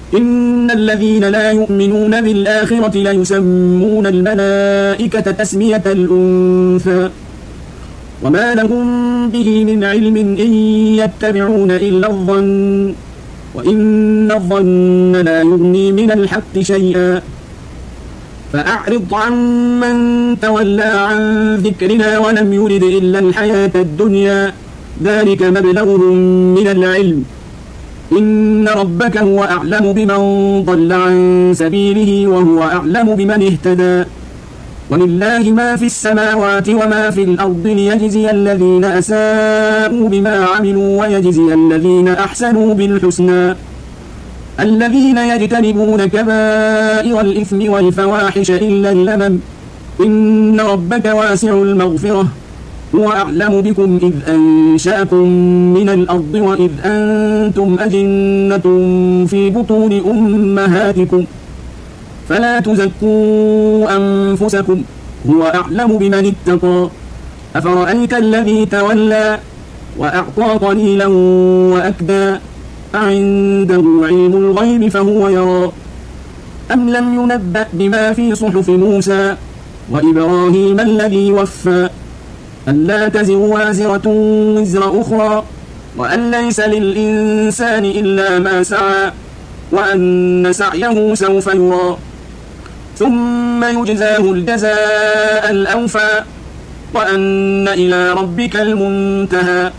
إن الذين لا يؤمنون بالآخرة ليسمون الملائكة تسمية الأنثى وما لهم به من علم إن يتبعون إلا الظن وإن الظن لا يغني من الحق شيئا فأعرض عن من تولى عن ذكرنا ولم يرد إلا الحياة الدنيا ذلك مبلغهم من العلم إن ربك هو أعلم بمن ضل عن سبيله وهو أعلم بمن اهتدى ولله ما في السماوات وما في الأرض ليجزي الذين أساءوا بما عملوا ويجزي الذين أحسنوا بالحسنى الذين يجتنبون كبائر الإثم والفواحش إلا اللمم إن ربك واسع المغفرة هو أعلم بكم إذ أنشأكم من الأرض وإذ أنتم أجنة في بطون أمهاتكم فلا تزكوا أنفسكم هو أعلم بمن اتقى أفرأيت الذي تولى وأعطى قليلا وأكدى أعنده علم الغيب فهو يرى أم لم ينبأ بما في صحف موسى وإبراهيم الذي وفى ألا تزر وازرة وزر أخرى وأن ليس للإنسان إلا ما سعى وأن سعيه سوف يرى ثم يجزاه الجزاء الأوفى وأن إلى ربك المنتهى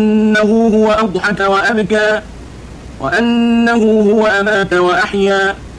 وأنه هو أضحك وأبكى وأنه هو أمات وأحيا